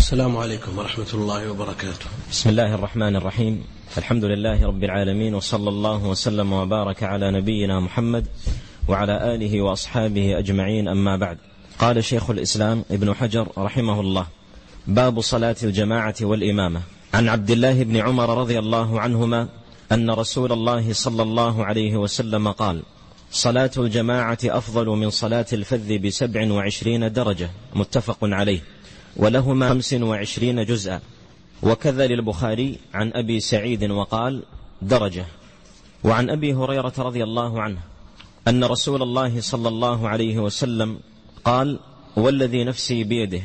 السلام عليكم ورحمة الله وبركاته. بسم الله الرحمن الرحيم. الحمد لله رب العالمين، وصلى الله وسلم وبارك على نبينا محمد وعلى آله وأصحابه أجمعين، أما بعد. قال شيخ الإسلام ابن حجر رحمه الله: باب صلاة الجماعة والإمامة. عن عبد الله بن عمر رضي الله عنهما أن رسول الله صلى الله عليه وسلم قال: صلاة الجماعة أفضل من صلاة الفذ ب27 درجة، متفق عليه، ولهما 25 جزءا. وكذا للبخاري عن أبي سعيد وقال: درجة. وعن أبي هريرة رضي الله عنه أن رسول الله صلى الله عليه وسلم قال: والذي نفسي بيده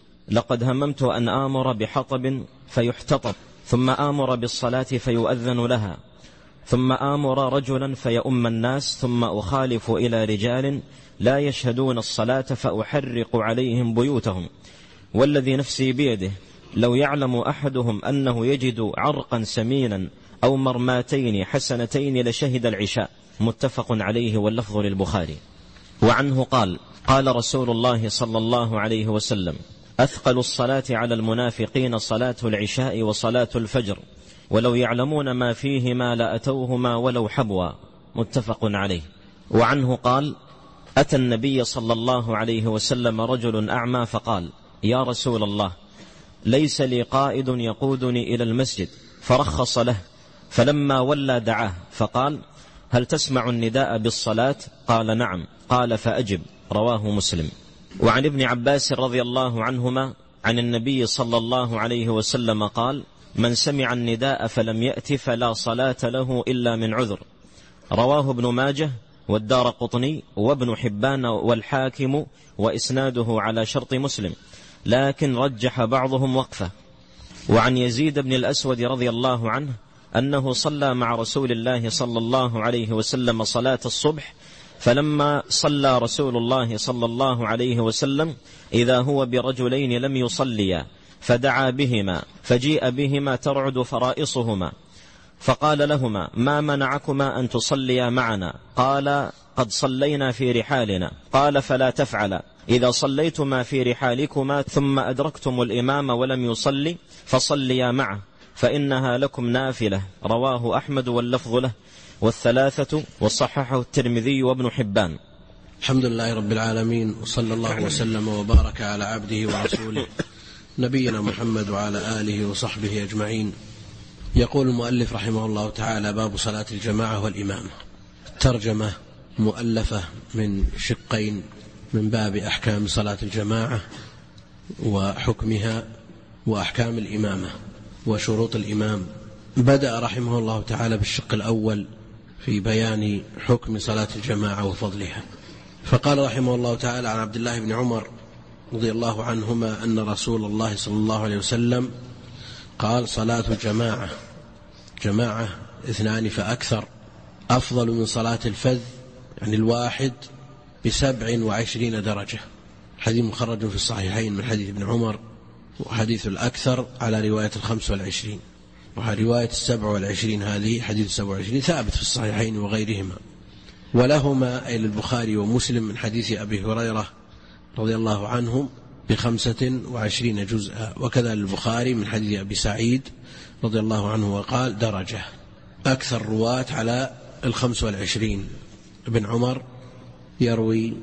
لقد هممت أن آمر بحطب فيحتطب، ثم آمر بالصلاة فيؤذن لها، ثم آمر رجلا فيؤم الناس، ثم أخالف إلى رجال لا يشهدون الصلاة فأحرق عليهم بيوتهم، والذي نفسي بيده لو يعلم أحدهم أنه يجد عرقا سمينا أو مرماتين حسنتين لشهد العشاء، متفق عليه، واللفظ للبخاري. وعنه قال: قال رسول الله صلى الله عليه وسلم: أثقل الصلاة على المنافقين صلاة العشاء وصلاة الفجر، ولو يعلمون ما فيهما لأتوهما ولو حبوا، متفق عليه. وعنه قال: أتى النبي صلى الله عليه وسلم رجل أعمى فقال: يا رسول الله، ليس لي قائد يقودني إلى المسجد، فرخص له، فلما ولى دعاه فقال: هل تسمع النداء بالصلاة؟ قال: نعم. قال: فأجب. رواه مسلم. وعن ابن عباس رضي الله عنهما عن النبي صلى الله عليه وسلم قال: من سمع النداء فلم يأت فلا صلاة له إلا من عذر. رواه ابن ماجه والدارقطني وابن حبان والحاكم، وإسناده على شرط مسلم، لكن رجح بعضهم وقفه. وعن يزيد بن الأسود رضي الله عنه أنه صلى مع رسول الله صلى الله عليه وسلم صلاة الصبح، فلما صلى رسول الله صلى الله عليه وسلم إذا هو برجلين لم يصليا، فدعا بهما، فجيء بهما ترعد فرائصهما، فقال لهما: ما منعكما أن تصليا معنا؟ قال: قد صلينا في رحالنا. قال: فلا تفعلا، إذا صليتما في رحالكما ثم أدركتم الإمام ولم يصلي فصليا معه، فإنها لكم نافلة. رواه أحمد واللفظ له، والثلاثة، وصححه الترمذي وابن حبان. الحمد لله رب العالمين، وصلى الله وسلم وبارك على عبده ورسوله نبينا محمد وعلى آله وصحبه أجمعين. يقول المؤلف رحمه الله تعالى: باب صلاة الجماعة والإمامة. ترجمة مؤلفة من شقين، من باب أحكام صلاة الجماعة وحكمها، وأحكام الإمامة وشروط الإمام. بدأ رحمه الله تعالى بالشق الأول في بيان حكم صلاة الجماعة وفضلها، فقال رحمه الله تعالى: عن عبد الله بن عمر رضي الله عنهما أن رسول الله صلى الله عليه وسلم قال: صلاة الجماعة، جماعة 2 فأكثر، أفضل من صلاة الفذ، يعني الواحد، ب27 درجة. حديث مخرج في الصحيحين من حديث ابن عمر، وحديث الأكثر على رواية 25، ورواية 27 هذه حديث 27 ثابت في الصحيحين وغيرهما. ولهما أي البخاري ومسلم من حديث أبي هريرة رضي الله عنهم ب25 جزءا، وكذا البخاري من حديث أبي سعيد رضي الله عنه وقال: درجة. أكثر رواة على 25. ابن عمر يروي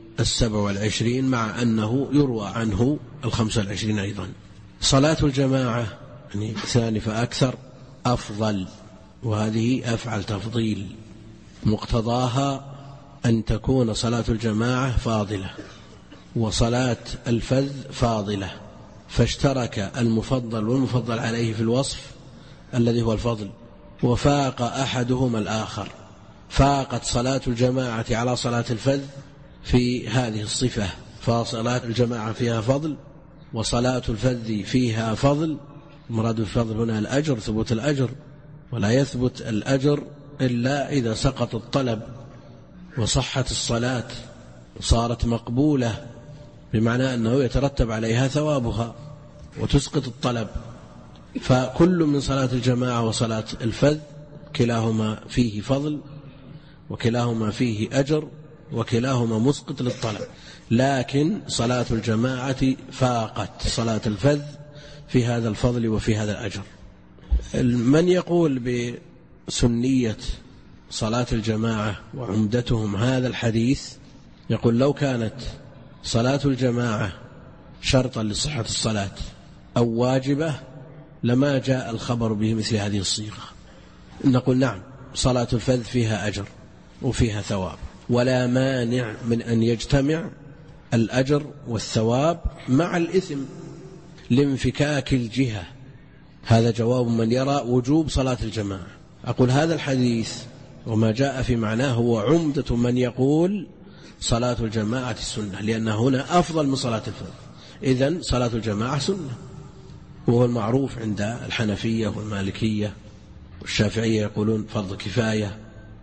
27 مع أنه يروى عنه 25 أيضا. صلاة الجماعة يعني 2 فأكثر أفضل، وهذه أفعل تفضيل، مقتضاها أن تكون صلاة الجماعة فاضلة وصلاة الفذ فاضلة، فاشترك المفضل والمفضل عليه في الوصف الذي هو الفضل، وفاق أحدهما الآخر. فاقت صلاة الجماعة على صلاة الفذ في هذه الصفة، فصلاة الجماعة فيها فضل، وصلاة الفذ فيها فضل. مراد الفضل هنا الأجر، ثبوت الأجر، ولا يثبت الأجر إلا إذا سقط الطلب وصحت الصلاة وصارت مقبولة، بمعنى أنه يترتب عليها ثوابها وتسقط الطلب. فكل من صلاة الجماعة وصلاة الفذ كلاهما فيه فضل، وكلاهما فيه أجر، وكلاهما مسقط للطلب، لكن صلاة الجماعة فاقت صلاة الفذ في هذا الفضل وفي هذا الأجر. من يقول بسنية صلاة الجماعة وعمدتهم هذا الحديث يقول لو كانت صلاة الجماعة شرطا لصحة الصلاة أو واجبة لما جاء الخبر به مثل هذه الصيغة. نقول نعم، صلاة الفذ فيها أجر وفيها ثواب، ولا مانع من أن يجتمع الأجر والثواب مع الإثم لانفكاك الجهة. هذا جواب من يرى وجوب صلاة الجماعة. أقول هذا الحديث وما جاء في معناه هو عمدة من يقول صلاة الجماعة سنة، لأن هنا أفضل من صلاة الفرد. إذن صلاة الجماعة سنة، وهو المعروف عند الحنفية والمالكية والشافعية يقولون فرض كفاية،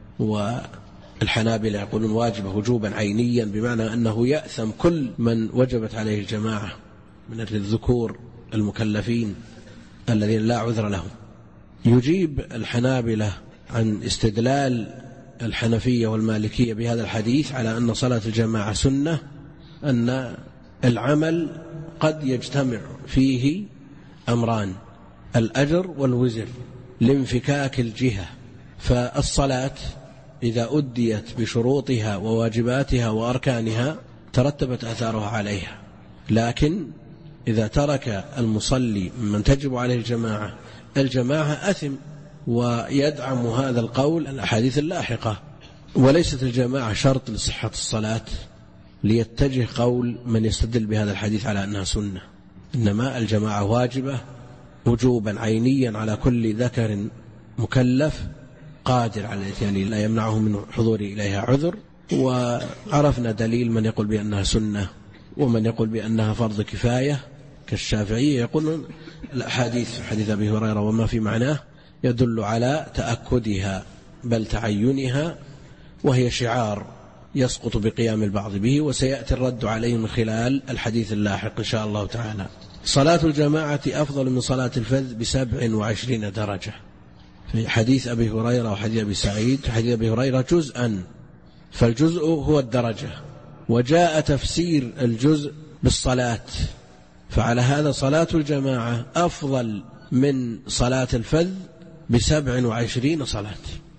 والحنابلة يقولون واجب وجوبا عينيا، بمعنى أنه يأثم كل من وجبت عليه الجماعة من الذكور المكلفين الذين لا عذر لهم. يجيب الحنابلة عن استدلال الحنفية والمالكية بهذا الحديث على أن صلاة الجماعة سنة أن العمل قد يجتمع فيه أمران، الأجر والوزر لانفكاك الجهة. فالصلاة إذا أديت بشروطها وواجباتها وأركانها ترتبت آثارها عليها، لكن إذا ترك المصلي من تجب عليه الجماعة أثم. ويدعم هذا القول الأحاديث اللاحقة. وليست الجماعة شرط لصحة الصلاة ليتجه قول من يستدل بهذا الحديث على أنها سنة، إنما الجماعة واجبة وجوبا عينيا على كل ذكر مكلف قادر على الاتيان لا يمنعه من حضور إليها عذر. وعرفنا دليل من يقول بأنها سنة ومن يقول بأنها فرض كفاية كالشافعية. يقولون الأحاديث حديث أبي هريرة وما في معناه يدل على تأكدها بل تعينها، وهي شعار يسقط بقيام البعض به، وسيأتي الرد عليه من خلال الحديث اللاحق إن شاء الله تعالى. صلاة الجماعة أفضل من صلاة الفذ ب27 درجة. في حديث أبي هريرة وحديث أبي سعيد، حديث أبي هريرة جزءا، فالجزء هو الدرجة، وجاء تفسير الجزء بالصلاة، فعلى هذا صلاة الجماعة أفضل من صلاة الفذ ب27 صلاة،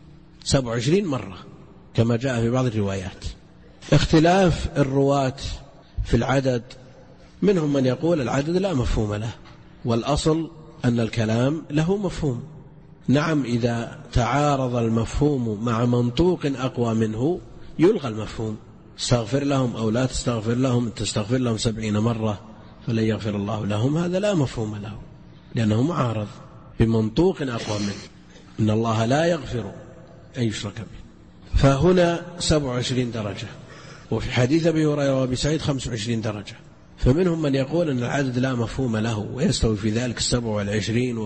27 مرة كما جاء في بعض الروايات. اختلاف الرواة في العدد، منهم من يقول العدد لا مفهوم له، والأصل أن الكلام له مفهوم. نعم، إذا تعارض المفهوم مع منطوق أقوى منه يلغى المفهوم. استغفر لهم أو لا تستغفر لهم، تستغفر لهم 70 مرة فلن يغفر الله لهم، هذا لا مفهوم له لأنه معارض بمنطوق أقوى منه، إن الله لا يغفر أن يشرك به. فهنا 27 درجة، وفي حديث أبي هريرة وأبي سعيد 25 درجة. فمنهم من يقول أن العدد لا مفهوم له، ويستوي في ذلك 27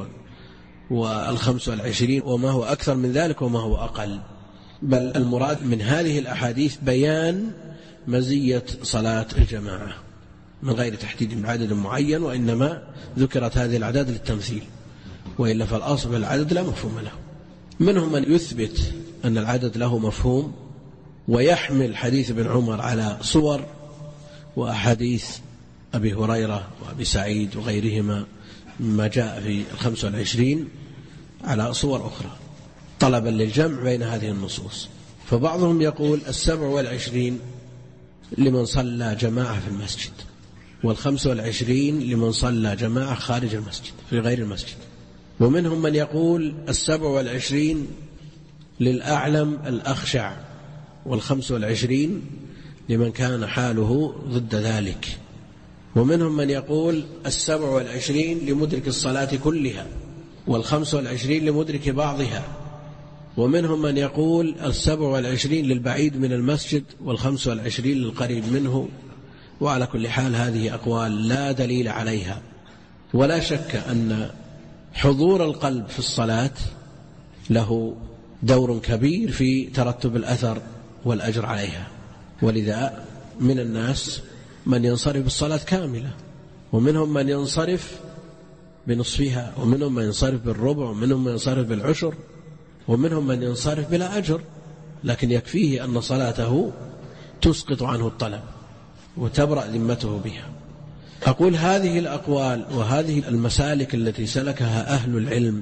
وال25 وما هو أكثر من ذلك وما هو أقل. بل المراد من هذه الأحاديث بيان مزية صلاة الجماعة من غير تحديد بعدد معين، وإنما ذكرت هذه الأعداد للتمثيل، وإلا فالأصل العدد لا مفهوم له. منهم من يثبت أن العدد له مفهوم ويحمل حديث ابن عمر على صور، وأحاديث أبي هريرة وأبي سعيد وغيرهما مما جاء في 25 على صور أخرى طلبا للجمع بين هذه النصوص. فبعضهم يقول 27 لمن صلى جماعة في المسجد، 25 لمن صلى جماعة خارج المسجد في غير المسجد. ومنهم من يقول 27 للأعلم الأخشع، 25 لمن كان حاله ضد ذلك. ومنهم من يقول 27 لمدرك الصلاة كلها، 25 لمدرك بعضها. ومنهم من يقول 27 للبعيد من المسجد، 25 للقريب منه. وعلى كل حال هذه أقوال لا دليل عليها، ولا شك أن حضور القلب في الصلاة له دور كبير في ترتب الأثر والأجر عليها. ولذا من الناس من ينصرف بالصلاة كاملة، ومنهم من ينصرف بنصفها، ومنهم من ينصرف بالربع، ومنهم من ينصرف بالعشر، ومنهم من ينصرف بلا أجر، لكن يكفيه أن صلاته تسقط عنه الطلب وتبرأ ذمته بها. أقول هذه الأقوال وهذه المسالك التي سلكها أهل العلم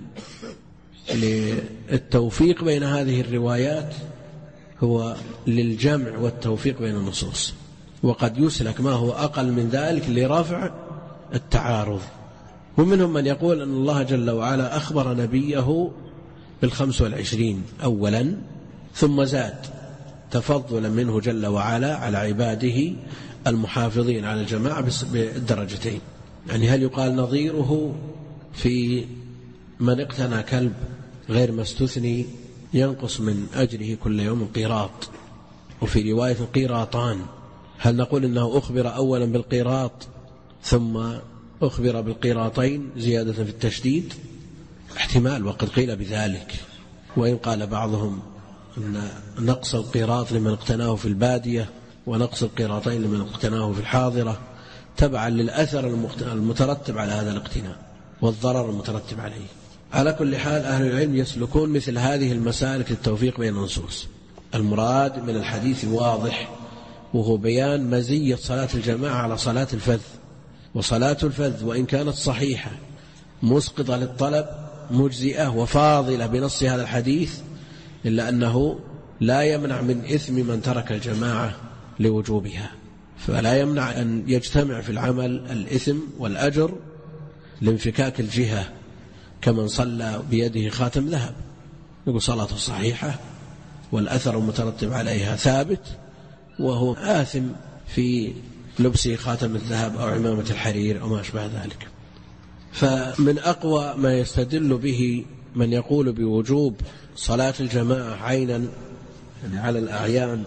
للتوفيق بين هذه الروايات هو للجمع والتوفيق بين النصوص، وقد يسلك ما هو أقل من ذلك لرفع التعارض. ومنهم من يقول أن الله جل وعلا أخبر نبيه بال25 أولا ثم زاد تفضلا منه جل وعلا على عباده المحافظين على الجماعة بالدرجتين. يعني هل يقال نظيره في من اقتنى كلب غير مستثني ينقص من أجره كل يوم قيراط، وفي رواية قيراطان؟ هل نقول إنه أخبر أولا بالقيراط ثم أخبر بالقيراطين زيادة في التشديد؟ احتمال، وقد قيل بذلك. وإن قال بعضهم أن نقص القيراط لمن اقتناه في البادية ونقص القيراطين لمن اقتناه في الحاضرة تبعا للأثر المترتب على هذا الاقتناء والضرر المترتب عليه. على كل حال أهل العلم يسلكون مثل هذه المسالك للتوفيق بين النصوص. المراد من الحديث واضح، وهو بيان مزية صلاة الجماعة على صلاة الفذ. وصلاة الفذ وإن كانت صحيحة مسقطة للطلب مجزئة وفاضلة بنص هذا الحديث، إلا أنه لا يمنع من إثم من ترك الجماعة لوجوبها، فلا يمنع أن يجتمع في العمل الإثم والأجر لانفكاك الجهة، كمن صلى بيده خاتم ذهب يقول صلاته صحيحة والأثر المترتب عليها ثابت، وهو آثم في لبسه خاتم الذهب أو عمامة الحرير أو ما أشبه ذلك. فمن أقوى ما يستدل به من يقول بوجوب صلاة الجماعة عينا يعني على الأعيان،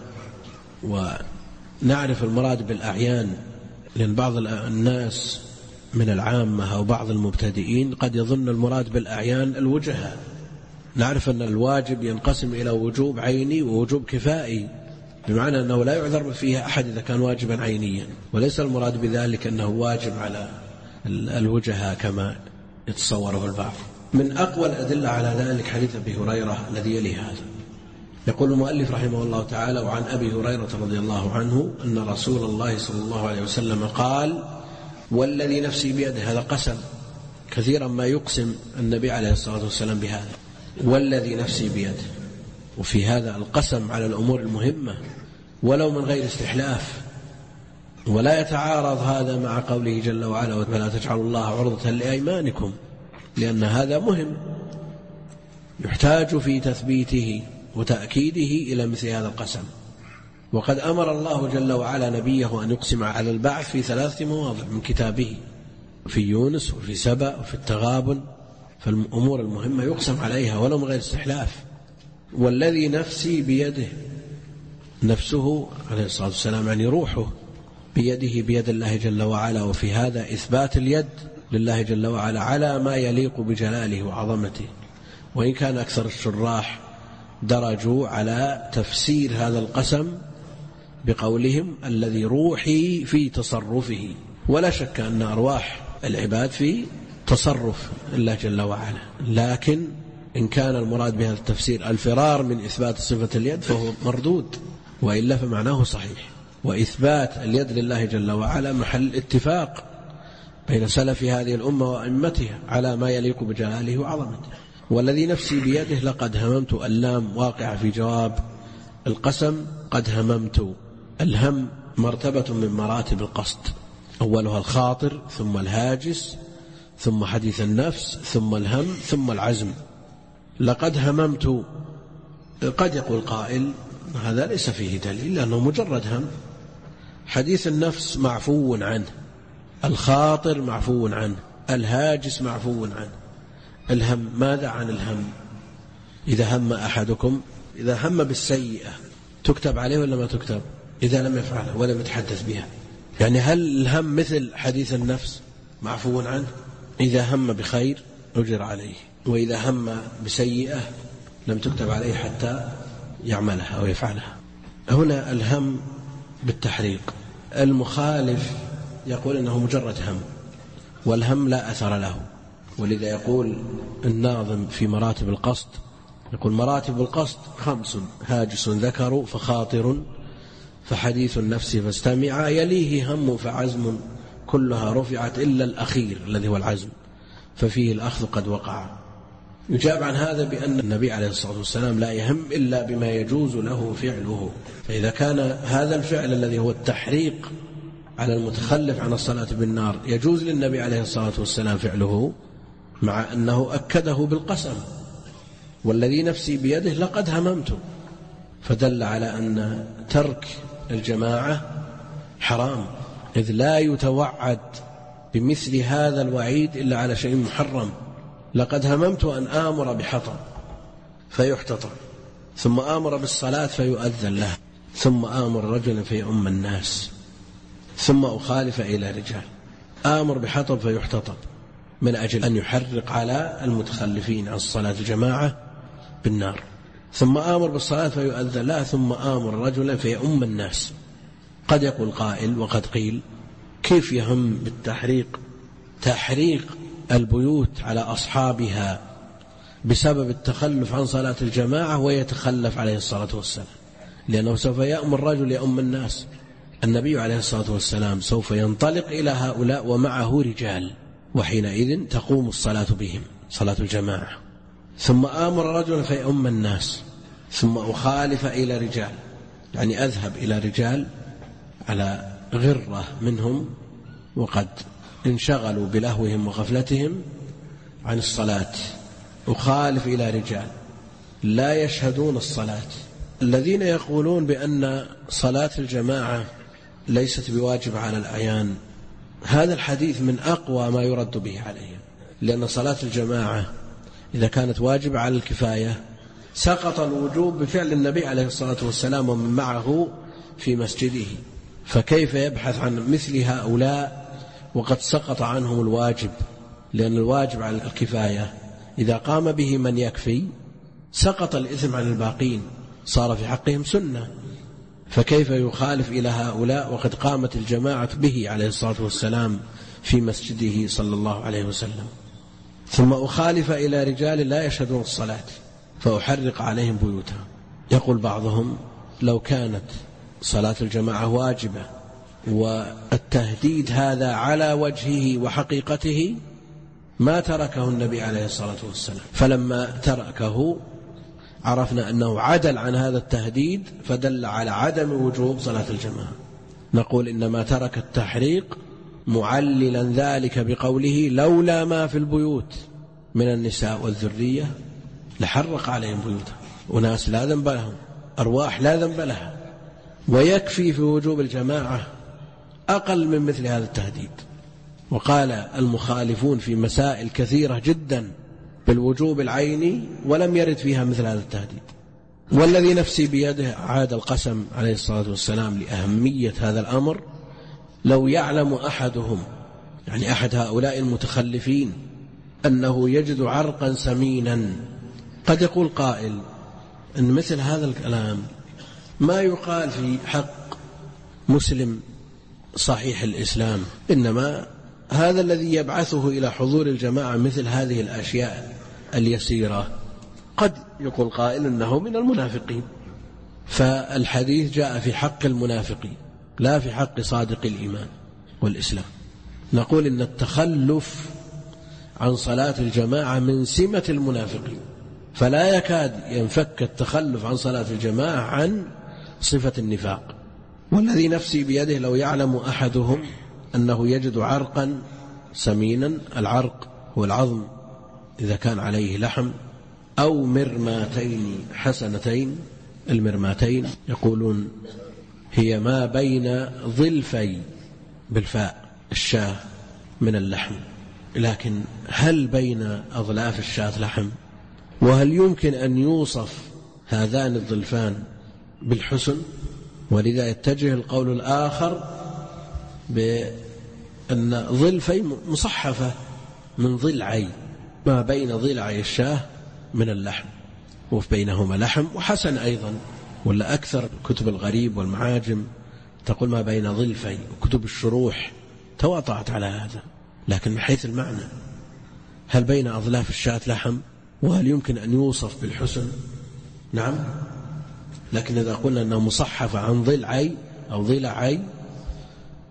ونعرف المراد بالأعيان، لأن بعض الناس من العامة أو بعض المبتدئين قد يظن المراد بالأعيان الوجهة. نعرف أن الواجب ينقسم إلى وجوب عيني ووجوب كفائي، بمعنى أنه لا يعذر فيها أحد إذا كان واجبا عينيا، وليس المراد بذلك أنه واجب على الوجهة كما يتصوره البعض. من أقوى الأدلة على ذلك حديث أبي هريرة الذي يلي هذا. يقول المؤلف رحمه الله تعالى: وعن أبي هريرة رضي الله عنه أن رسول الله صلى الله عليه وسلم قال: والذي نفسي بيده. هذا قسم، كثيرا ما يقسم النبي عليه الصلاة والسلام بهذا، والذي نفسي بيده. وفي هذا القسم على الأمور المهمة ولو من غير استحلاف، ولا يتعارض هذا مع قوله جل وعلا: ولا تجعلوا الله عرضة لأيمانكم، لأن هذا مهم يحتاج في تثبيته وتأكيده إلى مثل هذا القسم. وقد أمر الله جل وعلا نبيه أن يقسم على البعث في 3 مواضع من كتابه، في يونس وفي سبأ وفي التغابن. فالأمور المهمة يقسم عليها ولو من غير استحلاف. والذي نفسي بيده، نفسه عليه الصلاة والسلام يعني روحه بيده، بيد الله جل وعلا. وفي هذا إثبات اليد لله جل وعلا على ما يليق بجلاله وعظمته. وإن كان أكثر الشراح درجوا على تفسير هذا القسم بقولهم: الذي روحي في تصرفه. ولا شك أن أرواح العباد في تصرف الله جل وعلا، لكن إن كان المراد بهذا التفسير الفرار من إثبات صفة اليد فهو مردود، وإلا فمعناه صحيح. وإثبات اليد لله جل وعلا محل اتفاق بين سلف هذه الأمة وأئمتها على ما يليق بجلاله وعظمته. والذي نفسي بيده لقد هممت، اللام واقع في جواب القسم. قد هممت، الهم مرتبة من مراتب القصد، أولها الخاطر ثم الهاجس ثم حديث النفس ثم الهم ثم العزم. لقد هممت، قد يقول قائل هذا ليس فيه دليل لأنه مجرد هم. حديث النفس معفو عنه، الخاطر معفو عنه، الهاجس معفو عنه. الهم ماذا عن الهم؟ إذا هم أحدكم، إذا هم بالسيئة تكتب عليه ولا ما تكتب؟ إذا لم يفعلها ولم يتحدث بها، يعني هل الهم مثل حديث النفس معفو عنه؟ إذا هم بخير أجر عليه، وإذا هم بسيئة لم تكتب عليه حتى يعملها أو يفعلها. هنا الهم بالتحريق. المخالف يقول إنه مجرد هم، والهم لا أثر له. ولذا يقول الناظم في مراتب القصد، يقول: مراتب القصد 5: هاجس ذكر فخاطر، فحديث النفس فاستمع، يليه هم فعزم، كلها رفعت إلا الأخير الذي هو العزم، ففيه الأخذ قد وقع. يجاب عن هذا بأن النبي عليه الصلاة والسلام لا يهم إلا بما يجوز له فعله، فإذا كان هذا الفعل الذي هو التحريق على المتخلف عن الصلاة بالنار يجوز للنبي عليه الصلاة والسلام فعله، مع أنه أكده بالقسم والذي نفسي بيده لقد هممت، فدل على أن ترك الجماعة حرام، إذ لا يتوعد بمثل هذا الوعيد إلا على شيء محرم. لقد هممت أن آمر بحطب فيحتطب، ثم آمر بالصلاة فيؤذن له، ثم آمر رجلا فيؤم الناس، ثم أخالف إلى رجال. آمر بحطب فيحتطب من أجل أن يحرق على المتخلفين عن صلاة الجماعة بالنار، ثم آمر بالصلاة فيؤذن له، ثم آمر رجلا فيؤم الناس. قد يقول قائل وقد قيل: كيف يهم بالتحريق تحريق البيوت على أصحابها بسبب التخلف عن صلاة الجماعة ويتخلف عليه الصلاة والسلام؟ لأنه سوف يأمر رجل يؤم الناس، النبي عليه الصلاة والسلام سوف ينطلق إلى هؤلاء ومعه رجال، وحينئذ تقوم الصلاة بهم صلاة الجماعة، ثم آمر رجل فيؤم الناس، ثم أخالف إلى رجال، يعني أذهب إلى رجال على غرة منهم وقد انشغلوا بلهوهم وغفلتهم عن الصلاة، أخالف إلى رجال لا يشهدون الصلاة. الذين يقولون بأن صلاة الجماعة ليست بواجب على الأعيان، هذا الحديث من أقوى ما يرد به عليهم، لأن صلاة الجماعة إذا كانت واجبة على الكفاية سقط الوجوب بفعل النبي عليه الصلاة والسلام ومن معه في مسجده، فكيف يبحث عن مثل هؤلاء وقد سقط عنهم الواجب؟ لأن الواجب على الكفاية إذا قام به من يكفي سقط الإثم عن الباقين، صار في حقهم سنة، فكيف يخالف إلى هؤلاء وقد قامت الجماعة به عليه الصلاة والسلام في مسجده صلى الله عليه وسلم؟ ثم أخالف إلى رجال لا يشهدون الصلاة فأحرق عليهم بيوتهم. يقول بعضهم: لو كانت صلاة الجماعة واجبة والتهديد هذا على وجهه وحقيقته ما تركه النبي عليه الصلاة والسلام، فلما تركه عرفنا أنه عدل عن هذا التهديد فدل على عدم وجوب صلاة الجماعة. نقول إنما ترك التحريق معللا ذلك بقوله: لولا ما في البيوت من النساء والذرية لحرق عليهم بيوتهم. وناس لا ذنب لهم، أرواح لا ذنب لها، ويكفي في وجوب الجماعة أقل من مثل هذا التهديد. وقال المخالفون في مسائل كثيرة جدا بالوجوب العيني ولم يرد فيها مثل هذا التهديد. والذي نفسي بيده عاد القسم عليه الصلاة والسلام لأهمية هذا الأمر. لو يعلم أحدهم، يعني أحد هؤلاء المتخلفين، أنه يجد عرقا سمينا، قد يقول قائل أن مثل هذا الكلام ما يقال في حق مسلم صحيح الإسلام، إنما هذا الذي يبعثه إلى حضور الجماعة مثل هذه الأشياء اليسيرة. قد يقول قائل أنه من المنافقين، فالحديث جاء في حق المنافقين لا في حق صادق الإيمان والإسلام. نقول إن التخلف عن صلاة الجماعة من سمة المنافقين، فلا يكاد ينفك التخلف عن صلاة الجماعة عن صفة النفاق. والذي نفسي بيده لو يعلم أحدهم أنه يجد عرقا سمينا، العرق هو العظم إذا كان عليه لحم، أو مرماتين حسنتين، المرماتين يقولون هي ما بين ظلفي بالفاء الشاة من اللحم، لكن هل بين أظلاف الشاة لحم؟ وهل يمكن أن يوصف هذان الظلفان بالحسن؟ ولذا يتجه القول الآخر بأن ظلفي مصحفة من ضلعي، ما بين ضلعي الشاة من اللحم، وفي بينهما لحم وحسن أيضا. ولا أكثر كتب الغريب والمعاجم تقول ما بين ظلفي، وكتب الشروح تواطعت على هذا. لكن من حيث المعنى، هل بين أظلاف الشاة لحم؟ وهل يمكن أن يوصف بالحسن؟ نعم. لكن إذا قلنا أنه مصحف عن ضلعي أو ضلعي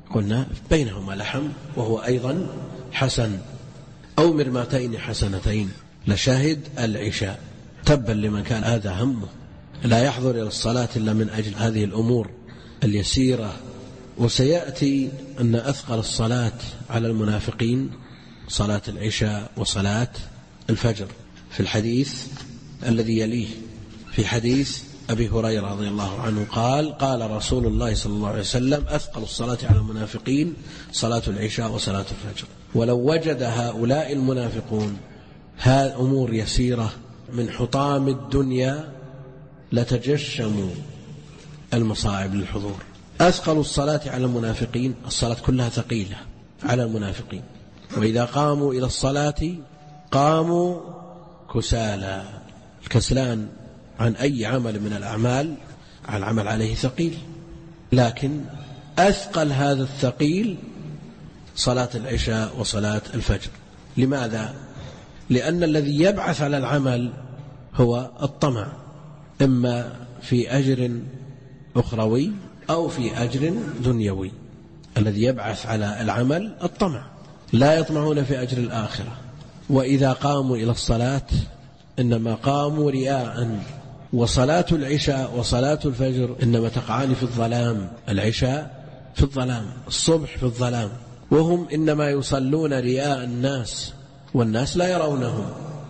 قلنا بينهما لحم وهو أيضا حسن، أو مرماتين حسنتين. لشاهد العشاء. تبا لمن كان هذا همه لا يحضر إلى الصلاة إلا من أجل هذه الأمور اليسيرة. وسيأتي أن أثقل الصلاة على المنافقين صلاة العشاء وصلاة الفجر في الحديث الذي يليه، في حديث أبي هريرة رضي الله عنه قال: قال رسول الله صلى الله عليه وسلم: أثقل الصلاة على المنافقين صلاة العشاء وصلاة الفجر. ولو وجد هؤلاء المنافقون هذه أمور يسيرة من حطام الدنيا لتجشموا المصاعب للحضور. أثقل الصلاة على المنافقين، الصلاة كلها ثقيلة على المنافقين، وإذا قاموا إلى الصلاة قاموا كسالى. الكسلان عن أي عمل من الأعمال العمل عليه ثقيل، لكن أثقل هذا الثقيل صلاة العشاء وصلاة الفجر. لماذا؟ لأن الذي يبعث على العمل هو الطمع، إما في أجر أخروي أو في أجر دنيوي. الذي يبعث على العمل الطمع، لا يطمعون في أجر الآخرة. وإذا قاموا إلى الصلاة إنما قاموا رياء. وصلاة العشاء وصلاة الفجر إنما تقعان في الظلام. العشاء في الظلام، الصبح في الظلام، وهم إنما يصلون رياء الناس والناس لا يرونهم.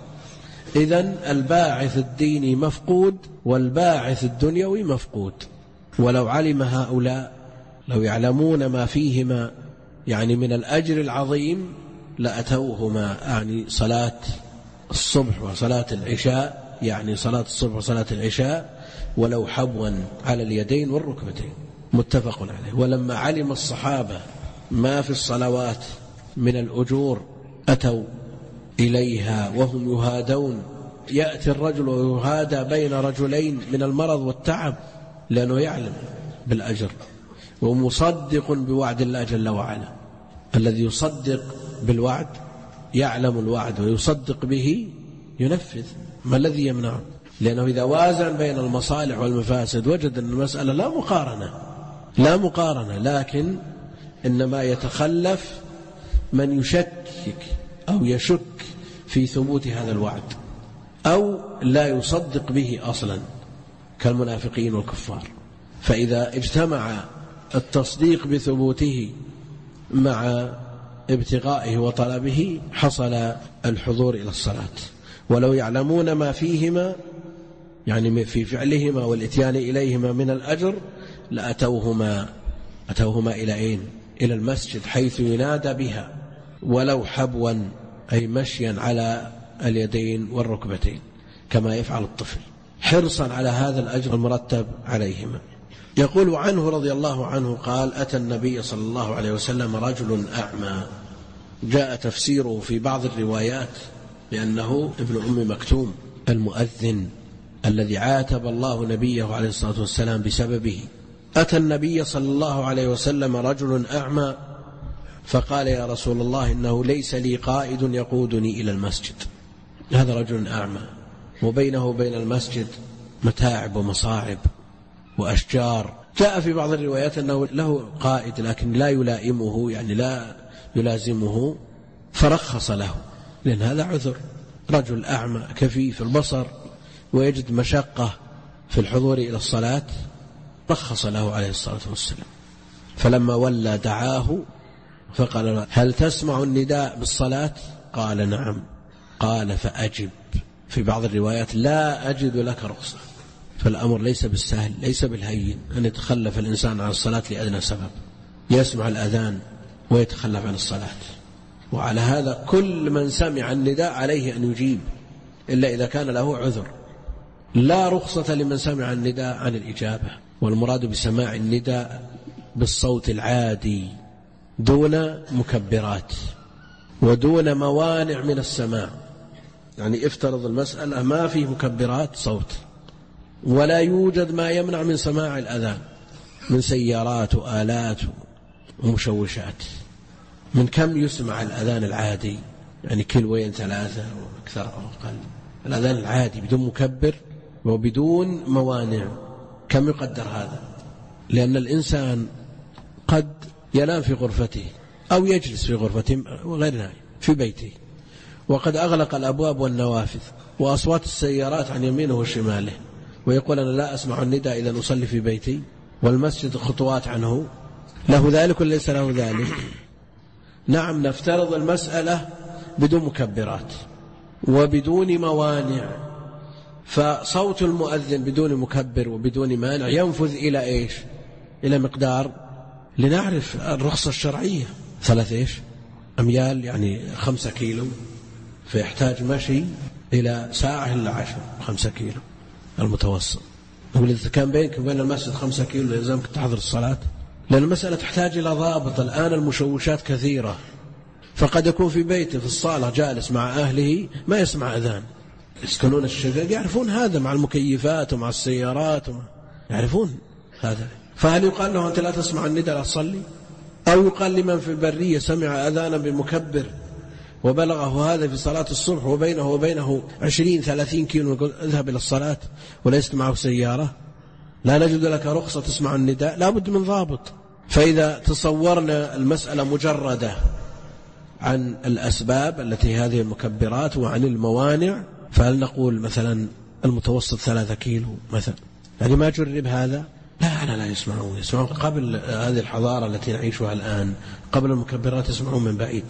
إذن الباعث الديني مفقود والباعث الدنيوي مفقود. ولو علم هؤلاء، لو يعلمون ما فيهما يعني من الأجر العظيم لأتوهما، يعني صلاة الصبح وصلاة العشاء، يعني صلاة الصبح وصلاة العشاء ولو حبوا على اليدين والركبتين. متفق عليه. ولما علم الصحابة ما في الصلوات من الأجور أتوا إليها وهم يهادون. يأتي الرجل ويهادى بين رجلين من المرض والتعب لأنه يعلم بالأجر ومصدق بوعد الله جل وعلا. الذي يصدق بالوعد يعلم الوعد ويصدق به ينفذ. ما الذي يمنعه؟ لأنه إذا وازن بين المصالح والمفاسد وجد أن المسألة لا مقارنة، لكن إنما يتخلف من يشكك أو يشك في ثبوت هذا الوعد أو لا يصدق به أصلا كالمنافقين والكفار. فإذا اجتمع التصديق بثبوته مع ابتغائه وطلبه حصل الحضور إلى الصلاة. ولو يعلمون ما فيهما يعني في فعلهما والإتيان إليهما من الأجر لأتوهما إلى أين؟ إلى المسجد حيث ينادى بها، ولو حبوا أي مشيا على اليدين والركبتين كما يفعل الطفل، حرصا على هذا الأجر المرتب عليهما. يقول عنه رضي الله عنه قال: أتى النبي صلى الله عليه وسلم رجل أعمى. جاء تفسيره في بعض الروايات بأنه ابن أم مكتوم المؤذن الذي عاتب الله نبيه عليه الصلاة والسلام بسببه. أتى النبي صلى الله عليه وسلم رجل أعمى فقال: يا رسول الله، إنه ليس لي قائد يقودني إلى المسجد. هذا رجل أعمى وبينه وبين المسجد متاعب ومصاعب وأشجار. جاء في بعض الروايات أنه له قائد لكن لا يلائمه، يعني لا يلازمه، فرخص له، لأن هذا عذر. رجل أعمى كفيف البصر ويجد مشقة في الحضور إلى الصلاة، رخص له عليه الصلاة والسلام. فلما ولى دعاه فقال له: هل تسمع النداء بالصلاة؟ قال: نعم. قال: فأجب. في بعض الروايات: لا أجد لك رخصة. فالأمر ليس بالسهل، ليس بالهين أن يتخلف الإنسان عن الصلاة لأدنى سبب. يسمع الأذان ويتخلف عن الصلاة، وعلى هذا كل من سمع النداء عليه أن يجيب إلا إذا كان له عذر. لا رخصة لمن سمع النداء عن الإجابة. والمراد بسماع النداء بالصوت العادي دون مكبرات ودون موانع من السماع. يعني افترض المسألة ما فيه مكبرات صوت ولا يوجد ما يمنع من سماع الأذان من سيارات وآلات ومشوشات. من كم يسمع الأذان العادي؟ يعني كيلوين 3 أو أكثر أو أقل. الأذان العادي بدون مكبر وبدون موانع كم يقدر هذا؟ لأن الإنسان قد ينام في غرفته أو يجلس في غرفته وغير نائم في بيته، وقد أغلق الأبواب والنوافذ وأصوات السيارات عن يمينه وشماله، ويقول أنا لا أسمع النداء إذا أصلي في بيتي والمسجد خطوات عنه، له ذلك ولا ليس له ذلك؟ نعم، نفترض المسألة بدون مكبرات وبدون موانع، فصوت المؤذن بدون مكبر وبدون مانع ينفذ إلى إيش؟ إلى مقدار، لنعرف الرخصة الشرعية 3 أميال يعني 5 كيلو، فيحتاج مشي إلى ساعة إلا 10، 5 كيلو المتوسط. نقول إذا كان بينك وبين المسجد 5 كيلو يلزمك تحضر الصلاة، لأن المسألة تحتاج إلى ضابط. الآن المشوشات كثيرة، فقد يكون في بيته في الصالة جالس مع أهله ما يسمع أذان، يسكنون الشقق يعرفون هذا مع المكيفات ومع السيارات يعرفون هذا، فهل يقال له أنت لا تسمع النداء لا تصلي؟ أو يقال لمن في البرية سمع أذانا بمكبر وبلغه هذا في صلاة الصبح وبينه 20-30 كيلو يقول اذهب إلى الصلاة وليست معه سيارة، لا نجد لك رخصة تسمع النداء، لا بد من ضابط. فإذا تصورنا المسألة مجردة عن الأسباب التي هذه المكبرات وعن الموانع، فهل نقول مثلا المتوسط 3 كيلو مثلا؟ يعني ما جرب هذا؟ لا يسمعون قبل هذه الحضارة التي نعيشها الآن، قبل المكبرات يسمعون من بعيد،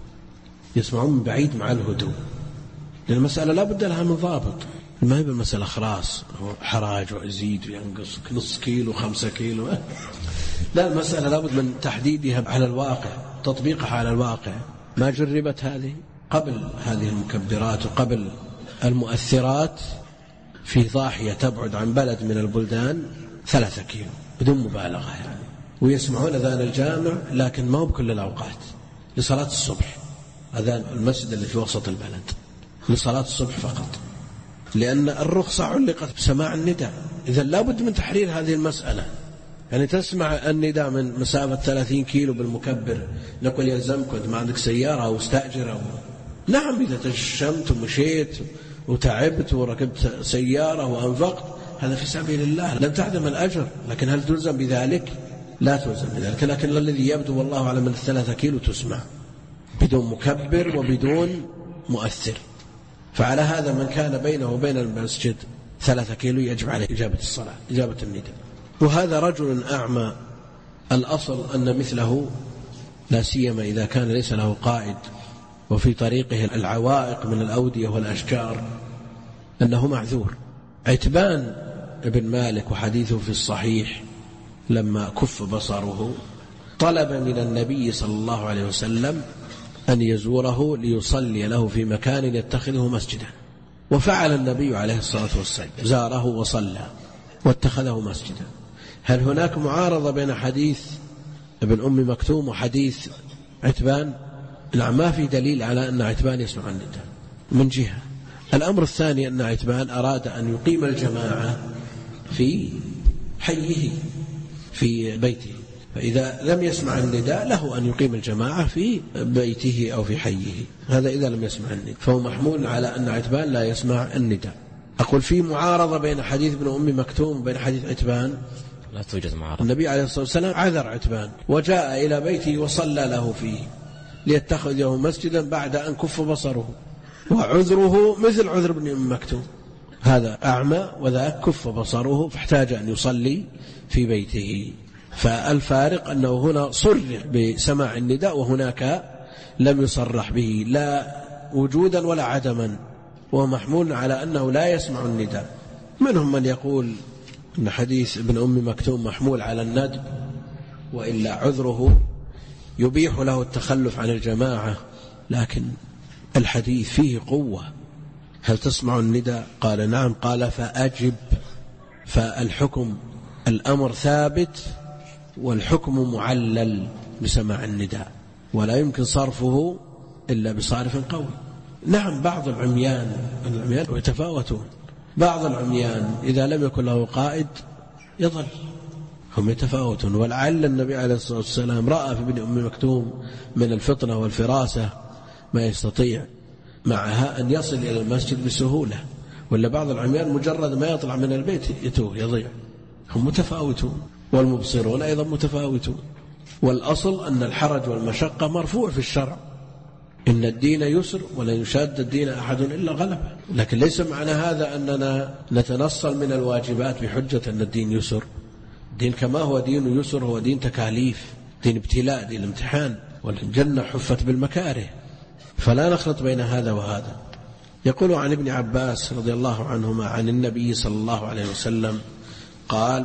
يسمعون من بعيد مع الهدوء، لأن المسألة لا بد لها من ضابط. ما هي بالمسألة خلاص حراج ويزيد وينقص نص كيلو 5 كيلو، لا، المسألة لا بد من تحديدها على الواقع، تطبيقها على الواقع. ما جربت هذه قبل هذه المكبرات وقبل المؤثرات في ضاحية تبعد عن بلد من البلدان 3 كيلو بدون مبالغة يعني، ويسمعون أذان الجامع، لكن ما هو بكل الأوقات، لصلاة الصبح، أذان المسجد اللي في وسط البلد لصلاة الصبح فقط، لأن الرخصة علقت بسماع النداء. إذن لا بد من تحرير هذه المسألة، يعني تسمع النداء من مسافة 30 كيلو بالمكبر، نقول يلزمك ما عندك سيارة أو استأجر نعم، إذا تشمت ومشيت وتعبت وركبت سيارة وأنفقت هذا في سبيل الله لن تعدم الأجر، لكن هل تلزم بذلك؟ لا تلزم بذلك، لكن الذي يبدو والله أعلم من 3 كيلو تسمع بدون مكبر وبدون مؤثر. فعلى هذا من كان بينه وبين المسجد 3 كيلو يجب عليه إجابة الصلاة، إجابة النداء. وهذا رجل أعمى، الأصل أن مثله لا سيما إذا كان ليس له قائد وفي طريقه العوائق من الأودية والأشجار أنه معذور. عتبان بن مالك وحديثه في الصحيح لما كف بصره طلب من النبي صلى الله عليه وسلم أن يزوره ليصلي له في مكان يتخذه مسجدا، وفعل النبي عليه الصلاة والسلام، زاره وصلى واتخذه مسجدا. هل هناك معارضة بين حديث ابن أم مكتوم وحديث عتبان؟ نعم، ما في دليل على أن عتبان يسمع النداء من جهة. الأمر الثاني أن عتبان أراد أن يقيم الجماعة في حيه في بيته، فإذا لم يسمع النداء له أن يقيم الجماعة في بيته أو في حيه، هذا إذا لم يسمع النداء، فهو محمول على أن عتبان لا يسمع النداء. أقول في معارضة بين حديث ابن أم مكتوم وبين حديث عتبان؟ لا توجد معارضة. النبي عليه الصلاة والسلام عذر عتبان وجاء إلى بيته وصلى له فيه ليتخذه مسجدا بعد أن كف بصره، وعذره مثل عذر ابن أم مكتوم، هذا أعمى وذاك كف بصره فاحتاج أن يصلي في بيته. فالفارق أنه هنا صرح بسماع النداء وهناك لم يصرح به لا وجودا ولا عدما، ومحمول على أنه لا يسمع النداء. منهم من يقول أن حديث ابن أم مكتوم محمول على الندب، وإلا عذره يبيح له التخلف عن الجماعة، لكن الحديث فيه قوة. هل تسمع النداء؟ قال نعم. قال فأجب. فالحكم الأمر ثابت والحكم معلل بسماع النداء، ولا يمكن صرفه إلا بصارف قوي. نعم، بعض العميان يتفاوتون، بعض العميان إذا لم يكن له قائد يضل، هم يتفاوتون. ولعل النبي عليه الصلاة والسلام رأى في ابن أم مكتوم من الفطنة والفراسة ما يستطيع معها أن يصل إلى المسجد بسهولة، ولا بعض العميان مجرد ما يطلع من البيت يتوه يضيع. هم متفاوتون، والمبصرون أيضا متفاوتون. والأصل أن الحرج والمشقة مرفوع في الشرع، إن الدين يسر ولن يشاد الدين أحد إلا غلبه. لكن ليس معنى هذا أننا نتنصل من الواجبات بحجة أن الدين يسر. الدين كما هو دين يسر هو دين تكاليف، دين ابتلاء، دين امتحان، والجنة حفت بالمكاره، فلا نخلط بين هذا وهذا. يقول عن ابن عباس رضي الله عنهما عن النبي صلى الله عليه وسلم قال: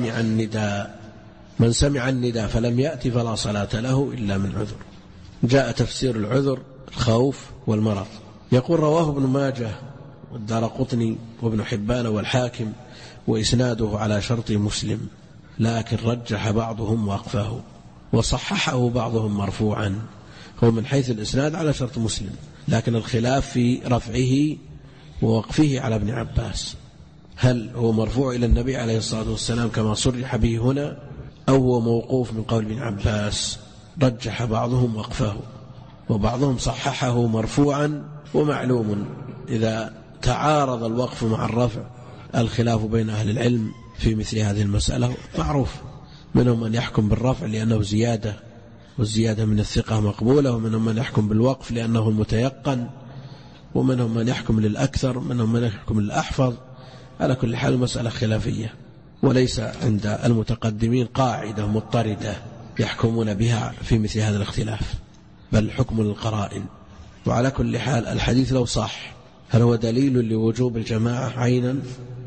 من سمع النداء فلم يأتي فلا صلاة له إلا من عذر. جاء تفسير العذر الخوف والمرض. يقول: رواه ابن ماجه والدارقطني وابن حبان والحاكم وإسناده على شرط مسلم، لكن رجح بعضهم وقفه وصححه بعضهم مرفوعا. هو من حيث الإسناد على شرط مسلم، لكن الخلاف في رفعه ووقفه على ابن عباس، هل هو مرفوع إلى النبي عليه الصلاة والسلام كما صرح به هنا، أو هو موقوف من قول ابن عباس؟ رجح بعضهم وقفه وبعضهم صححه مرفوعا. ومعلوم إذا تعارض الوقف مع الرفع الخلاف بين أهل العلم في مثل هذه المسألة معروف، منهم من يحكم بالرفع لأنه زيادة، والزيادة من الثقة مقبولة، ومنهم من يحكم بالوقف لأنه المتيقن، ومنهم من يحكم للأكثر، ومنهم من يحكم للأحفظ. على كل حال مسألة خلافية، وليس عند المتقدمين قاعدة مضطردة يحكمون بها في مثل هذا الاختلاف، بل حكم للقرائن. وعلى كل حال الحديث لو صح هل هو دليل لوجوب الجماعة عينا؟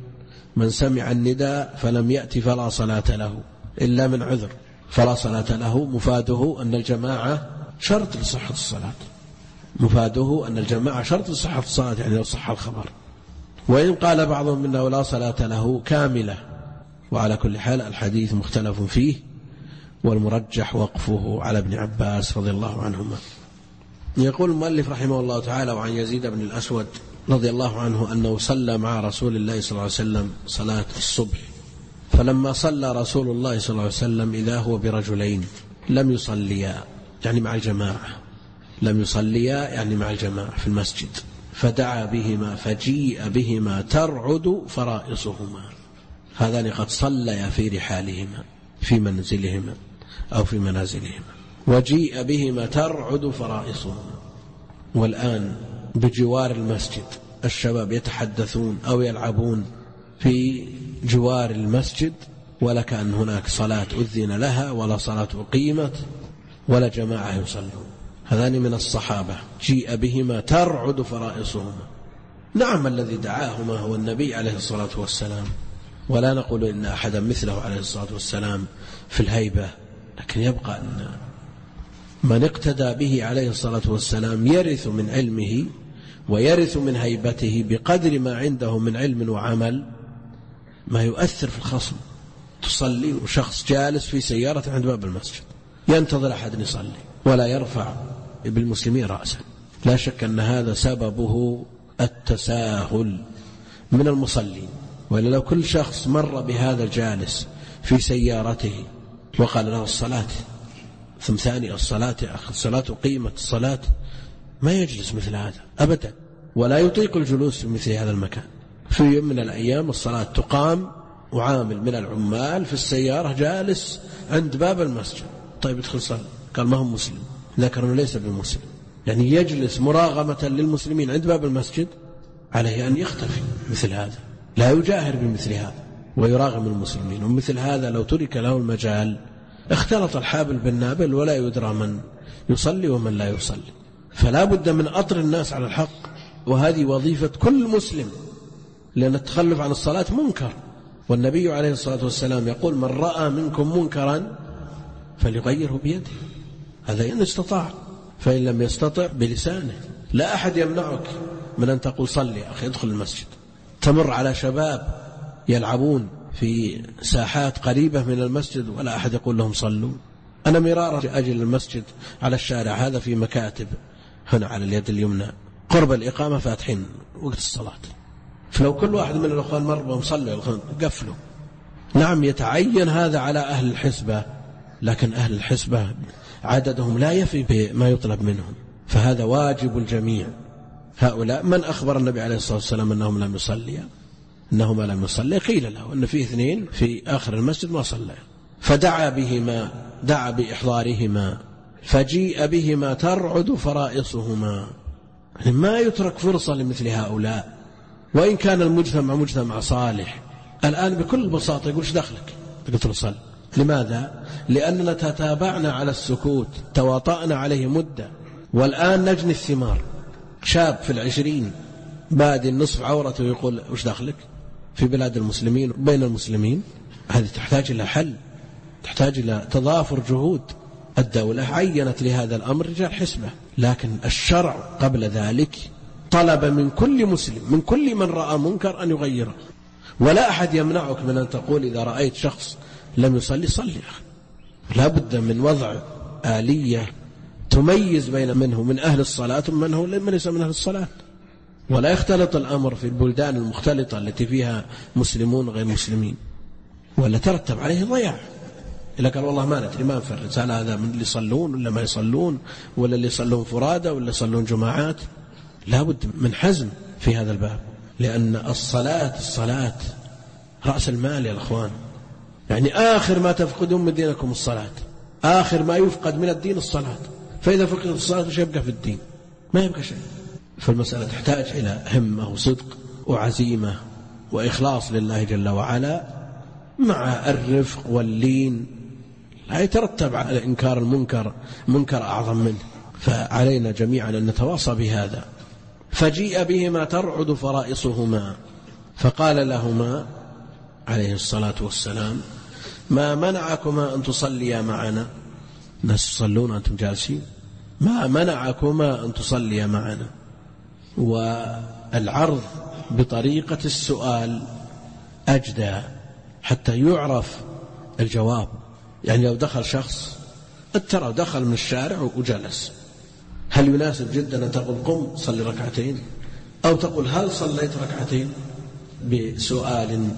من سمع النداء فلم يأتي فلا صلاة له إلا من عذر، فلا صلاة له مفاده أن الجماعة شرط لصحة الصلاة، مفاده أن الجماعة شرط لصحة الصلاة، يعني لو صح الخبر. وإن قال بعضهم إنه لا صلاة له كاملة. وعلى كل حال الحديث مختلف فيه، والمرجح وقفه على ابن عباس رضي الله عنهما. يقول المؤلف رحمه الله تعالى: وعن يزيد بن الأسود رضي الله عنه أنه صلى مع رسول الله صلى الله عليه وسلم صلاة الصبح، فلما صلى رسول الله صلى الله عليه وسلم إذا هو برجلين لم يصليا، يعني مع الجماعة، لم يصليا يعني مع الجماعة في المسجد، فدعا بهما فجيء بهما ترعد فرائصهما. هذان قد صليا في رحالهما في منزلهما أو في منازلهما، وجيء بهما ترعد فرائصهما. والآن بجوار المسجد الشباب يتحدثون أو يلعبون في جوار المسجد، ولا كأن هناك صلاة أذن لها ولا صلاة أقيمت ولا جماعة يصلون. هذان من الصحابة، جيء بهما ترعد فرائصهما. نعم، الذي دعاهما هو النبي عليه الصلاة والسلام، ولا نقول إن أحدا مثله عليه الصلاة والسلام في الهيبة، لكن يبقى أن من اقتدى به عليه الصلاة والسلام يرث من علمه ويرث من هيبته بقدر ما عنده من علم وعمل ما يؤثر في الخصم. تصلي وشخص جالس في سيارة عند باب المسجد ينتظر أحد يصلي ولا يرفع بالمسلمين رأسا، لا شك أن هذا سببه التساهل من المصلين. وإلا لو كل شخص مر بهذا الجالس في سيارته وقال له الصلاة، ثم ثاني الصلاة يا أخي، الصلاة قيمة الصلاة، ما يجلس مثل هذا أبدا، ولا يطيق الجلوس في مثل هذا المكان. في يوم من الأيام الصلاة تقام وعامل من العمال في السيارة جالس عند باب المسجد، طيب ادخل صلي، قال ما هو مسلم، ذكر ليس بمسلم، يعني يجلس مراغمة للمسلمين عند باب المسجد. عليه أن يختفي مثل هذا، لا يجاهر بمثل هذا ويراغم المسلمين. ومثل هذا لو ترك له المجال اختلط الحابل بالنابل ولا يدرى من يصلي ومن لا يصلي. فلا بد من أطر الناس على الحق، وهذه وظيفة كل مسلم، لأن التخلف عن الصلاة منكر، والنبي عليه الصلاة والسلام يقول: من رأى منكم منكرا فليغيره بيده، هذا إن استطاع، فإن لم يستطع بلسانه. لا أحد يمنعك من أن تقول صلي أخي ادخل المسجد. تمر على شباب يلعبون في ساحات قريبة من المسجد ولا أحد يقول لهم صلوا. أنا مرارا أجل المسجد على الشارع هذا في مكاتب هنا على اليد اليمنى قرب الإقامة فاتحين وقت الصلاة، فلو كل واحد من الأخوان مر بهم صلوا قفلوا. نعم يتعين هذا على أهل الحسبة، لكن أهل الحسبة عددهم لا يفي بما يطلب منهم، فهذا واجب الجميع. هؤلاء من أخبر النبي عليه الصلاة والسلام أنهم لم يصلي؟ أنهما لم يصلي. قيل له أن فيه اثنين في آخر المسجد ما صلى، فدعا بهما، دعا بإحضارهما، فجيء بهما ترعد فرائصهما. يعني ما يترك فرصة لمثل هؤلاء، وإن كان المجتمع مجتمع صالح. الآن بكل بساطة يقول: ايش دخلك؟ قلت له: صل. لماذا؟ لأننا تتابعنا على السكوت، تواطأنا عليه مدة، والآن نجني الثمار. شاب في 20 بادي النصف عورته ويقول: ايش دخلك؟ في بلاد المسلمين بين المسلمين. هذه تحتاج إلى حل، تحتاج إلى تضافر جهود. الدولة عينت لهذا الأمر رجال حسبة، لكن الشرع قبل ذلك طلب من كل مسلم، من كل من رأى منكر، أن يغيره. ولا أحد يمنعك من أن تقول إذا رأيت شخص لم يصلي صلي. لا بد من وضع آلية تميز بين منه من أهل الصلاة ومن هو ليس من أهل الصلاة، ولا يختلط الأمر في البلدان المختلطة التي فيها مسلمون غير مسلمين، ولا ترتب عليه ضياع. إلا قال: والله ما ندري، ما نفرز هل هذا من اللي يصلون ولا ما يصلون، ولا اللي يصلون فرادى ولا يصلون جماعات. لا بد من حزم في هذا الباب، لأن الصلاة رأس المال يا الأخوان. يعني آخر ما تفقدون من دينكم الصلاة، آخر ما يفقد من الدين الصلاة. فإذا فقدت الصلاة وش يبقى في الدين؟ ما يبقى شيء. فالمسألة تحتاج إلى همة وصدق وعزيمة وإخلاص لله جل وعلا، مع الرفق واللين. لا يترتب على إنكار المنكر منكر أعظم منه. فعلينا جميعا أن نتواصى بهذا. فجيء بهما ترعد فرائصهما، فقال لهما عليه الصلاة والسلام: ما منعكما أن تصليا معنا؟ الناس يصلون أنتم جالسين. ما منعكما أن تصليا معنا؟ والعرض بطريقة السؤال أجدى حتى يعرف الجواب. يعني لو دخل شخص ترى دخل من الشارع وجلس، هل يناسب جدا أن تقول: قم صلي ركعتين، أو تقول: هل صليت ركعتين؟ بسؤال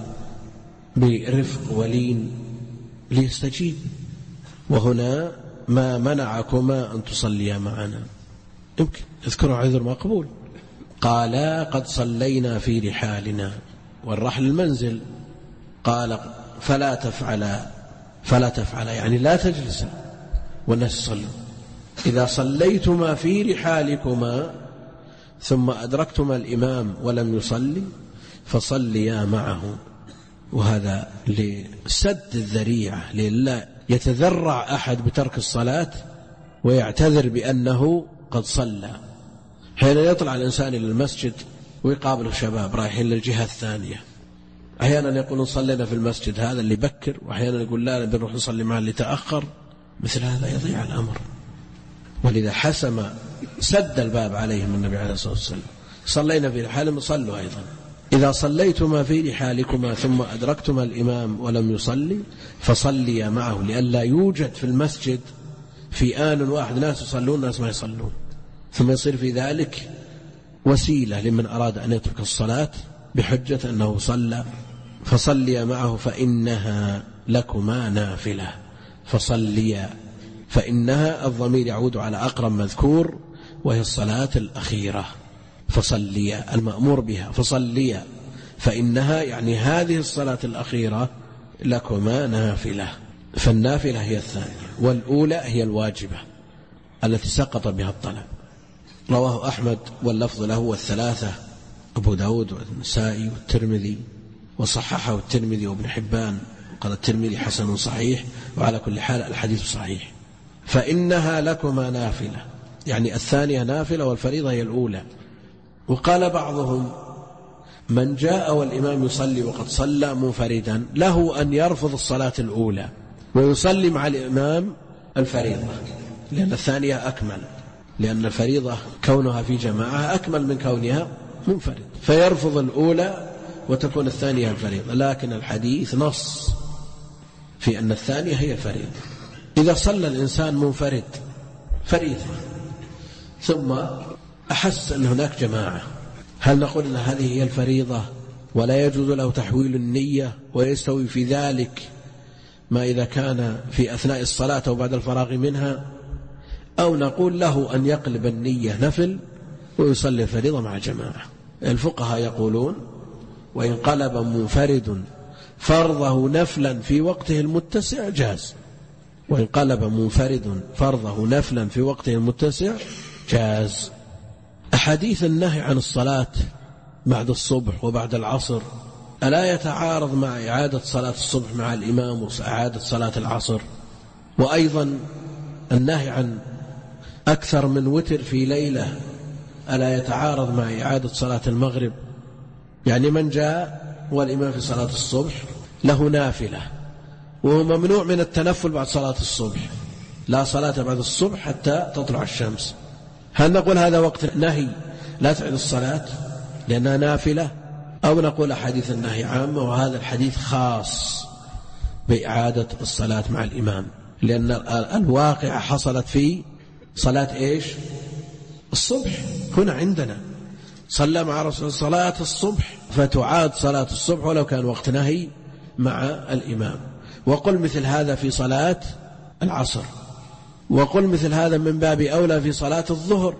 برفق ولين ليستجيب. وهنا ما منعكما أن تصليا معنا؟ يمكن يذكروا عذر مقبول. قالا: قد صلينا في رحالنا، والرحل المنزل. قال: فلا تفعل يعني لا تجلس والناس يصلون. إذا صليتما في رحالكما ثم أدركتما الإمام ولم يصلي فصليا معه. وهذا لسد الذريعة، لئلا يتذرع أحد بترك الصلاة ويعتذر بأنه قد صلى. حين يطلع الإنسان إلى المسجد ويقابل الشباب رايحين للجهة الثانية، أحيانا يقولون صلينا في المسجد هذا اللي بكر، وأحيانا يقول لا بنروح نصلي مع اللي تأخر. مثل هذا يضيع الأمر. ولذا حسم سد الباب عليهم النبي عليه الصلاة والسلام: صلينا في رحالهم صلوا أيضا. إذا صليتما في رحالكما ثم أدركتما الإمام ولم يصلي فصليا معه، لئلا يوجد في المسجد في آن واحد ناس يصلون ناس ما يصلون، ثم يصير في ذلك وسيلة لمن أراد أن يترك الصلاة بحجة أنه صلى. فصليا معه فإنها لكما نافلة. فصليا، فإنها الضمير يعود على أقرب مذكور وهي الصلاة الأخيرة. فصليا المأمور بها، فصليا فإنها يعني هذه الصلاة الأخيرة لكما نافلة. فالنافلة هي الثانية، والأولى هي الواجبة التي سقط بها الطلب. رواه أحمد واللفظ له والثلاثة، أبو داود والنسائي والترمذي، وصححه الترمذي وابن حبان، قال الترمذي حسن صحيح. وعلى كل حال الحديث صحيح. فإنها لكما نافلة، يعني الثانية نافلة والفريضة هي الأولى. وقال بعضهم: من جاء والإمام يصلي وقد صلى منفردا له أن يرفض الصلاة الأولى ويصلي مع الإمام الفريضة، لأن الثانية أكمل، لأن الفريضة كونها في جماعة أكمل من كونها منفرد، فيرفض الأولى وتكون الثانية الفريضة. لكن الحديث نص في أن الثانية هي الفريضة. إذا صلى الإنسان منفرد فريضة ثم أحس أن هناك جماعة، هل نقول أن هذه هي الفريضة ولا يجوز له تحويل النية ويستوي في ذلك ما إذا كان في أثناء الصلاة أو بعد الفراغ منها، أو نقول له أن يقلب النية نفل ويصلي الفريضة مع جماعة؟ الفقهاء يقولون: وإن قلب منفرد فرضه نفلا في وقته المتسع جاز، وإن قلب منفرد فرضه نفلا في وقته المتسع جاز. أحاديث النهي عن الصلاة بعد الصبح وبعد العصر ألا يتعارض مع إعادة صلاة الصبح مع الإمام وإعادة صلاة العصر؟ وأيضا النهي عن أكثر من وتر في ليلة ألا يتعارض مع إعادة صلاة المغرب؟ يعني من جاء والإمام في صلاة الصبح له نافلة وهو ممنوع من التنفل بعد صلاة الصبح، لا صلاة بعد الصبح حتى تطلع الشمس، هل نقول هذا وقت نهي لا تعيد الصلاة لأنها نافلة، أو نقول أحاديث النهي عامة وهذا الحديث خاص بإعادة الصلاة مع الإمام؟ لأن الواقعة حصلت في صلاة إيش؟ الصبح. هنا عندنا صلى مع رسول صلاة الصبح فتعاد صلاة الصبح ولو كان وقت نهي مع الإمام. وقل مثل هذا في صلاة العصر، وقل مثل هذا من باب أولى في صلاة الظهر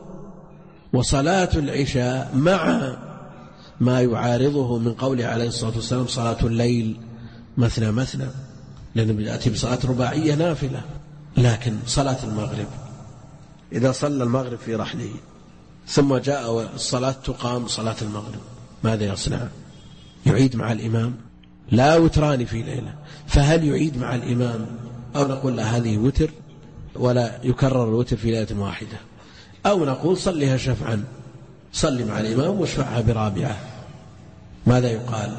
وصلاة العشاء مع ما يعارضه من قوله عليه الصلاة والسلام صلاة الليل مثنى مثنى، لأنه يأتي بصلاة رباعية نافلة. لكن صلاة المغرب إذا صلى المغرب في رحله ثم جاء الصلاة تقام صلاة المغرب ماذا يصنع؟ يعيد مع الإمام؟ لا وتران في ليلة، فهل يعيد مع الإمام أو نقول لا هذه وتر ولا يكرر الوتر في ليلة واحدة، أو نقول صليها شفعا، صلي مع الإمام واشفعها برابعة؟ ماذا يقال؟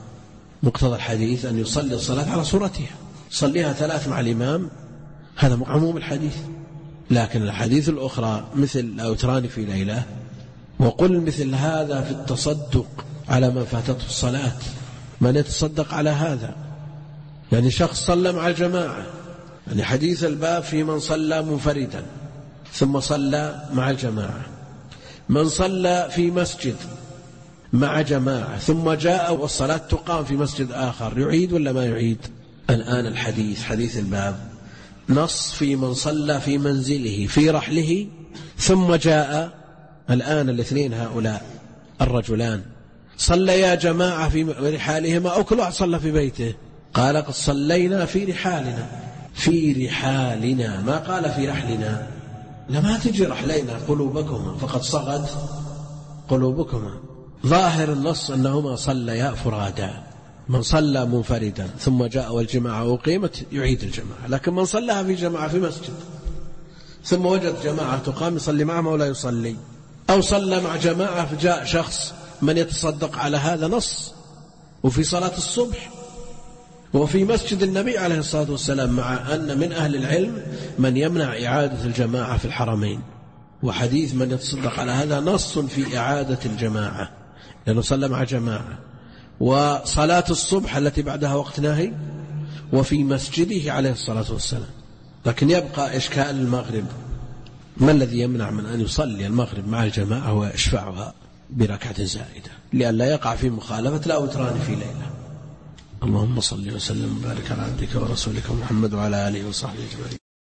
مقتضى الحديث أن يصلي الصلاة على صورتها، صليها 3 مع الإمام، هذا عموم الحديث. لكن الحديث الأخرى مثل لا وتران في ليلة، وقل مثل هذا في التصدق على ما فاتته الصلاة، من يتصدق على هذا؟ يعني شخص صلى مع الجماعة، يعني حديث الباب في من صلى منفردا ثم صلى مع الجماعة، من صلى في مسجد مع جماعة ثم جاء والصلاة تقام في مسجد آخر، يعيد ولا ما يعيد؟ الآن الحديث حديث الباب نص في من صلى في منزله في رحله ثم جاء الآن الاثنين هؤلاء الرجلان صليا جماعة في رحالهما أو كل واحد صلى في بيته، قال قد صلينا في رحالنا، في رحالنا، ما قال في رحلنا، لما تجي رحلينا قلوبكما فقد صغت قلوبكما. ظاهر النص أنهما صليا فرادا، من صلى منفردا ثم جاء والجماعة أقيمت يعيد الجماعة، لكن من صلىها في جماعة في مسجد ثم وجد جماعة تقام يصلي معهم ولا يصلي، أو صلى مع جماعة فجاء شخص من يتصدق على هذا نص، وفي صلاة الصبح وفي مسجد النبي عليه الصلاة والسلام، مع أن من أهل العلم من يمنع إعادة الجماعة في الحرمين، وحديث من يتصدق على هذا نص في إعادة الجماعة لأنه صلى مع جماعة، وصلاة الصبح التي بعدها وقت نهي، وفي مسجده عليه الصلاة والسلام. لكن يبقى إشكال المغرب، ما الذي يمنع من أن يصلي المغرب مع الجماعة ويشفعها بركعة زائدة لئلا يقع في مخالفة لا وتران في ليلة؟ اللهم صل وسلم وبارك على عبدك ورسولك محمد وعلى آله وصحبه أجمعين.